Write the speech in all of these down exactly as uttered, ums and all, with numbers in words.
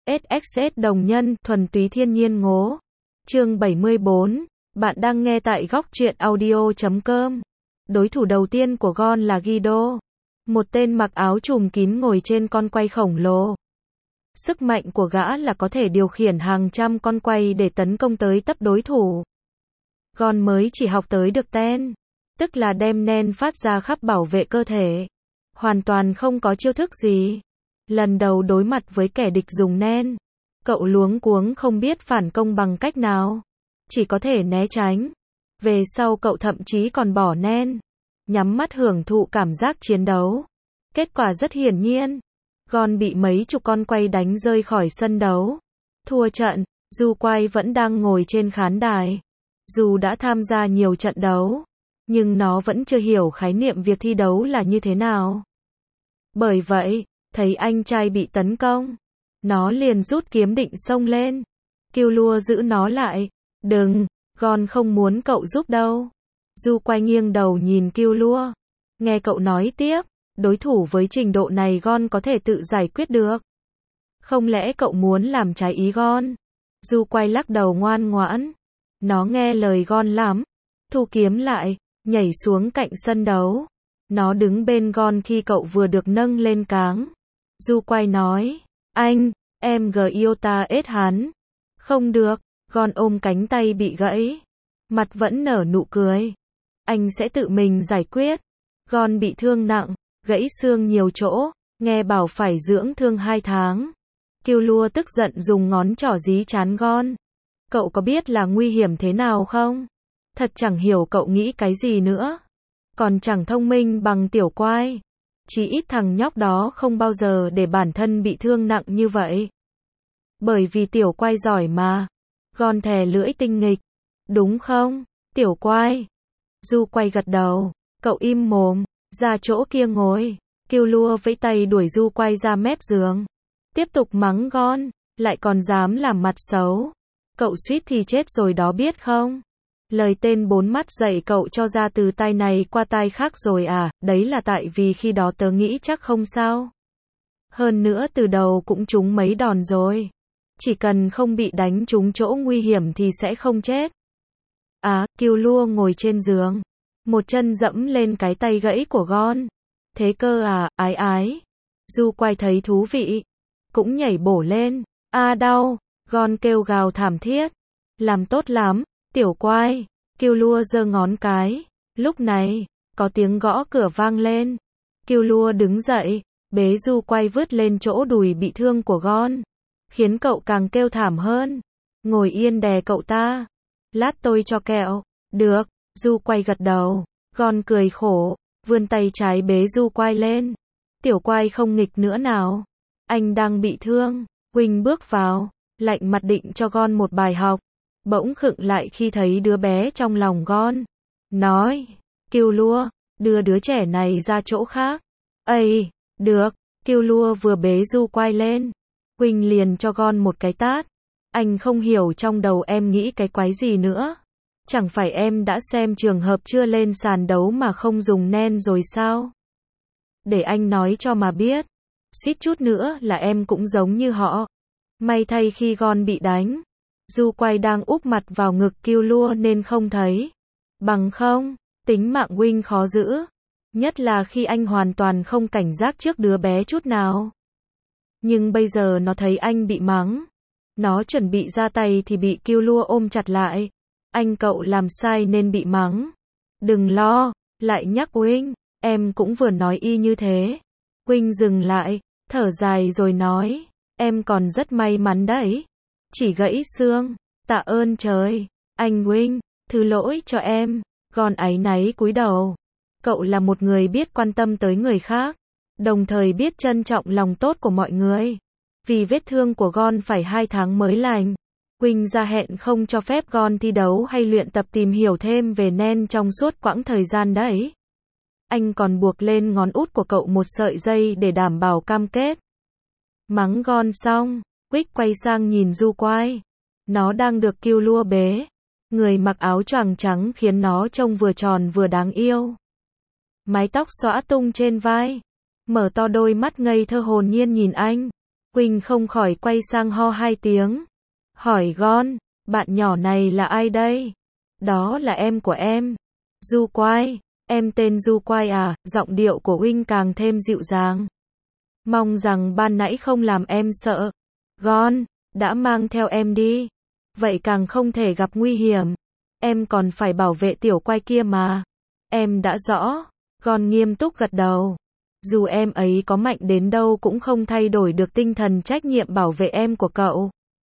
ét ích ét đồng nhân, thuần túy thiên nhiên ngố. Chương bảy mươi bốn, bạn đang nghe tại góc truyện audio chấm com. Đối thủ đầu tiên của Gon là Guido, một tên mặc áo trùm kín ngồi trên con quay khổng lồ. Sức mạnh của gã là có thể điều khiển hàng trăm con quay để tấn công tới tấp đối thủ. Gon mới chỉ học tới được ten, tức là đem nen phát ra khắp bảo vệ cơ thể. Hoàn toàn không có chiêu thức gì. Lần đầu đối mặt với kẻ địch dùng nen, cậu luống cuống không biết phản công bằng cách nào. Chỉ có thể né tránh. Về sau cậu thậm chí còn bỏ nen, nhắm mắt hưởng thụ cảm giác chiến đấu. Kết quả rất hiển nhiên. Gon bị mấy chục con quay đánh rơi khỏi sân đấu. Thua trận, Du Quay vẫn đang ngồi trên khán đài. Dù đã tham gia nhiều trận đấu, nhưng nó vẫn chưa hiểu khái niệm việc thi đấu là như thế nào. Bởi vậy, thấy anh trai bị tấn công, nó liền rút kiếm định xông lên. Killua giữ nó lại. Đừng, Gon không muốn cậu giúp đâu. Du Quay nghiêng đầu nhìn Killua. Nghe cậu nói tiếp, đối thủ với trình độ này Gon có thể tự giải quyết được. Không lẽ cậu muốn làm trái ý Gon? Du Quay lắc đầu ngoan ngoãn. Nó nghe lời Gon lắm. Thu kiếm lại, nhảy xuống cạnh sân đấu. Nó đứng bên Gon khi cậu vừa được nâng lên cáng. Du Quay nói, anh, em Gyota ết hắn. Không được, Gon ôm cánh tay bị gãy. Mặt vẫn nở nụ cười. Anh sẽ tự mình giải quyết. Gon bị thương nặng, gãy xương nhiều chỗ, nghe bảo phải dưỡng thương hai tháng. Killua tức giận dùng ngón trỏ dí trán Gon. Cậu có biết là nguy hiểm thế nào không? Thật chẳng hiểu cậu nghĩ cái gì nữa. Còn chẳng thông minh bằng tiểu quái. Chỉ ít thằng nhóc đó không bao giờ để bản thân bị thương nặng như vậy. Bởi vì tiểu quái giỏi mà. Gon thè lưỡi tinh nghịch. Đúng không, tiểu quái? Du Quay gật đầu. Cậu im mồm, ra chỗ kia ngồi. Killua vẫy tay đuổi Du Quay ra mép giường. Tiếp tục mắng Gon, lại còn dám làm mặt xấu. Cậu suýt thì chết rồi đó biết không? Lời tên bốn mắt dạy cậu cho ra từ tai này qua tai khác rồi à, đấy là tại vì khi đó tớ nghĩ chắc không sao. Hơn nữa từ đầu cũng trúng mấy đòn rồi. Chỉ cần không bị đánh trúng chỗ nguy hiểm thì sẽ không chết. À, Killua ngồi trên giường. Một chân dẫm lên cái tay gãy của Gon. Thế cơ à, ái ái. Du Quay thấy thú vị. Cũng nhảy bổ lên. A đau. Gon kêu gào thảm thiết. Làm tốt lắm, tiểu quái. Killua giơ ngón cái. Lúc này, có tiếng gõ cửa vang lên. Killua đứng dậy, bế Du Quay vứt lên chỗ đùi bị thương của Gon. Khiến cậu càng kêu thảm hơn. Ngồi yên đè cậu ta. Lát tôi cho kẹo. Được, Du Quay gật đầu. Gon cười khổ, vươn tay trái bế Du Quay lên. Tiểu quái không nghịch nữa nào. Anh đang bị thương. Huynh bước vào, lạnh mặt định cho Gon một bài học. Bỗng khựng lại khi thấy đứa bé trong lòng Gon. Nói, Killua, đưa đứa trẻ này ra chỗ khác. Ây, được. Killua vừa bế Du Quay lên. Huynh liền cho Gon một cái tát. Anh không hiểu trong đầu em nghĩ cái quái gì nữa. Chẳng phải em đã xem trường hợp chưa lên sàn đấu mà không dùng nen rồi sao? Để anh nói cho mà biết. Suýt chút nữa là em cũng giống như họ. May thay khi Gon bị đánh, Du Quay đang úp mặt vào ngực Killua nên không thấy. Bằng không, tính mạng huynh khó giữ. Nhất là khi anh hoàn toàn không cảnh giác trước đứa bé chút nào. Nhưng bây giờ nó thấy anh bị mắng. Nó chuẩn bị ra tay thì bị Killua ôm chặt lại. Anh cậu làm sai nên bị mắng. Đừng lo, lại nhắc huynh, em cũng vừa nói y như thế. Huynh dừng lại, thở dài rồi nói, em còn rất may mắn đấy. Chỉ gãy xương, tạ ơn trời. Anh huynh, thứ lỗi cho em. Gon áy náy cúi đầu. Cậu là một người biết quan tâm tới người khác, đồng thời biết trân trọng lòng tốt của mọi người. Vì vết thương của Gon phải hai tháng mới lành, huynh ra hẹn không cho phép Gon thi đấu hay luyện tập tìm hiểu thêm về nen trong suốt quãng thời gian đấy. Anh còn buộc lên ngón út của cậu một sợi dây để đảm bảo cam kết. Mắng Gon xong, Quick quay sang nhìn Du Quay. Nó đang được Killua bế. Người mặc áo choàng trắng khiến nó trông vừa tròn vừa đáng yêu. Mái tóc xõa tung trên vai. Mở to đôi mắt ngây thơ hồn nhiên nhìn anh. Quỳnh không khỏi quay sang ho hai tiếng. Hỏi Gon, bạn nhỏ này là ai đây? Đó là em của em. Du Quai, em tên Du Quai à? Giọng điệu của Quỳnh càng thêm dịu dàng. Mong rằng ban nãy không làm em sợ. Gon, đã mang theo em đi. Vậy càng không thể gặp nguy hiểm. Em còn phải bảo vệ tiểu Quai kia mà. Em đã rõ. Gon nghiêm túc gật đầu. Dù em ấy có mạnh đến đâu cũng không thay đổi được tinh thần trách nhiệm bảo vệ em của cậu.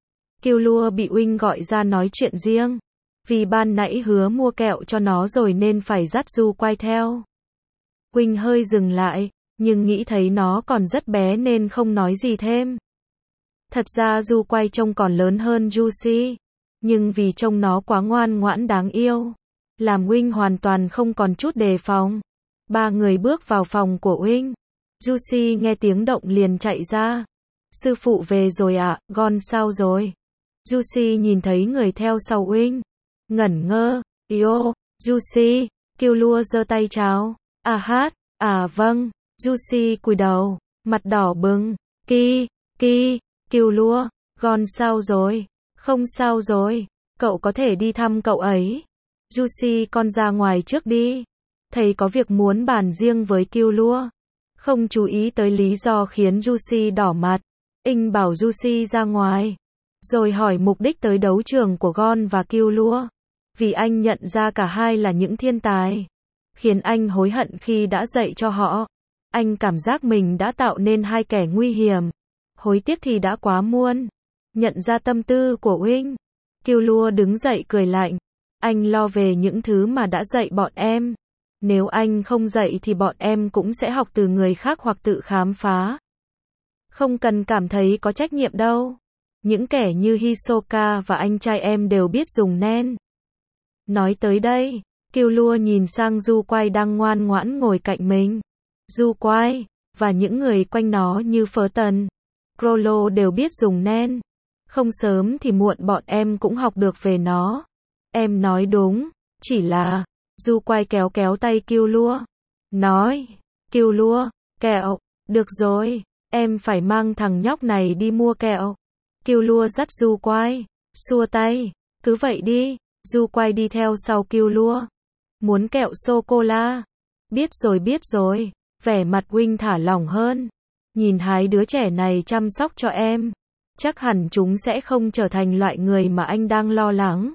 Killua bị Wing gọi ra nói chuyện riêng. Vì ban nãy hứa mua kẹo cho nó rồi nên phải dắt Du Quai theo. Wing hơi dừng lại, nhưng nghĩ thấy nó còn rất bé nên không nói gì thêm. Thật ra Du Quai trông còn lớn hơn Juicy. Nhưng vì trông nó quá ngoan ngoãn đáng yêu, làm Wing hoàn toàn không còn chút đề phòng. Ba người bước vào phòng của Wing. Juicy nghe tiếng động liền chạy ra. Sư phụ về rồi ạ, à, Gon sao rồi? Juicy nhìn thấy người theo sau Wing. Ngẩn ngơ, yo, Juicy, Killua giơ tay chào. À hát, à vâng, Juicy cúi đầu, mặt đỏ bừng. Ki, Ki, Killua, Gon sao rồi? Không sao rồi, cậu có thể đi thăm cậu ấy. Juicy con ra ngoài trước đi. Thầy có việc muốn bàn riêng với Killua. Không chú ý tới lý do khiến Juicy đỏ mặt. Ing bảo Juicy ra ngoài. Rồi hỏi mục đích tới đấu trường của Gon và Killua. Vì anh nhận ra cả hai là những thiên tài. Khiến anh hối hận khi đã dạy cho họ. Anh cảm giác mình đã tạo nên hai kẻ nguy hiểm. Hối tiếc thì đã quá muộn. Nhận ra tâm tư của Wing. Killua đứng dậy cười lạnh. Anh lo về những thứ mà đã dạy bọn em. Nếu anh không dạy thì bọn em cũng sẽ học từ người khác hoặc tự khám phá. Không cần cảm thấy có trách nhiệm đâu. Những kẻ như Hisoka và anh trai em đều biết dùng nen. Nói tới đây, Killua nhìn sang Du Quai đang ngoan ngoãn ngồi cạnh mình. Du Quai, và những người quanh nó như Phớ Tần, Crollo đều biết dùng nen. Không sớm thì muộn bọn em cũng học được về nó. Em nói đúng, chỉ là... Du Quai kéo kéo tay Killua. Nói, Killua, kẹo, được rồi, em phải mang thằng nhóc này đi mua kẹo. Killua dắt Du Quai, xua tay, cứ vậy đi. Du Quai đi theo sau Killua. Muốn kẹo sô-cô-la? Biết rồi biết rồi, vẻ mặt Wing thả lỏng hơn. Nhìn hai đứa trẻ này chăm sóc cho em. Chắc hẳn chúng sẽ không trở thành loại người mà anh đang lo lắng.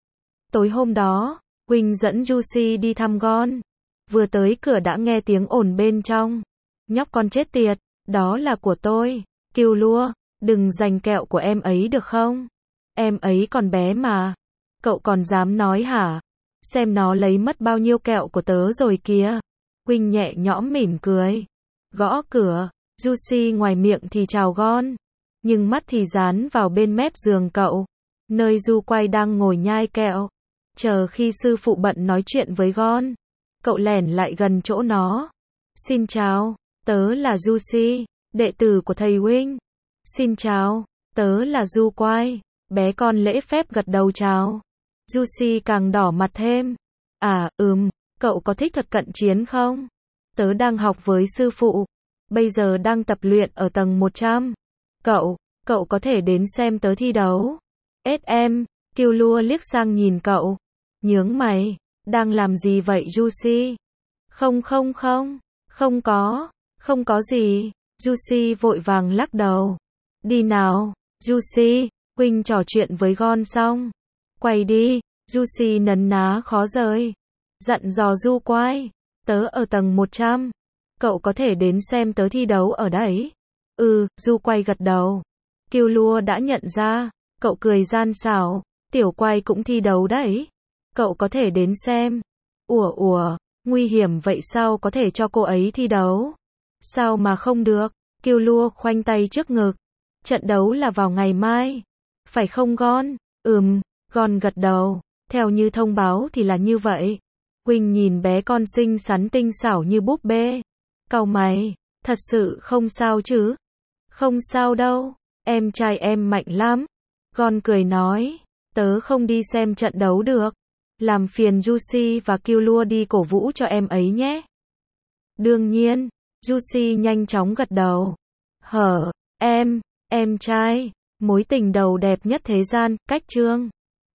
Tối hôm đó, Wing dẫn Juicy đi thăm Gon. Vừa tới cửa đã nghe tiếng ồn bên trong. Nhóc con chết tiệt, đó là của tôi. Killua, đừng giành kẹo của em ấy được không? Em ấy còn bé mà. Cậu còn dám nói hả? Xem nó lấy mất bao nhiêu kẹo của tớ rồi kìa. Wing nhẹ nhõm mỉm cười. Gõ cửa, Juicy ngoài miệng thì chào Gon. Nhưng mắt thì dán vào bên mép giường cậu. Nơi Du Quai đang ngồi nhai kẹo. Chờ khi sư phụ bận nói chuyện với Gon. Cậu lẻn lại gần chỗ nó. Xin chào, tớ là Juicy, đệ tử của thầy Wing. Xin chào, tớ là Du Quai. Bé con lễ phép gật đầu chào. Juicy càng đỏ mặt thêm. À, ừm, cậu có thích thuật cận chiến không? Tớ đang học với sư phụ. Bây giờ đang tập luyện ở tầng một trăm. Cậu, cậu có thể đến xem tớ thi đấu. ét em, Killua liếc sang nhìn cậu. Nhướng mày, đang làm gì vậy Juicy? Không không không, không có, không có gì. Juicy vội vàng lắc đầu. Đi nào, Juicy, Wing trò chuyện với Gon xong. Quay đi, Juicy nấn ná khó rời. Dặn dò Du Quai, tớ ở tầng một trăm. Cậu có thể đến xem tớ thi đấu ở đấy. Ừ, Du Quai gật đầu. Killua đã nhận ra, cậu cười gian xảo. Tiểu Quai cũng thi đấu đấy. Cậu có thể đến xem. Ủa ủa, nguy hiểm vậy sao có thể cho cô ấy thi đấu? Sao mà không được? Killua khoanh tay trước ngực. Trận đấu là vào ngày mai. Phải không Gon? Ừm, Gon gật đầu. Theo như thông báo thì là như vậy. Wing nhìn bé con xinh xắn tinh xảo như búp bê. Cau mày, thật sự không sao chứ? Không sao đâu, em trai em mạnh lắm. Gon cười nói, tớ không đi xem trận đấu được. Làm phiền Juicy và Killua đi cổ vũ cho em ấy nhé. Đương nhiên, Juicy nhanh chóng gật đầu. Hở, em, em trai, mối tình đầu đẹp nhất thế gian, cách chương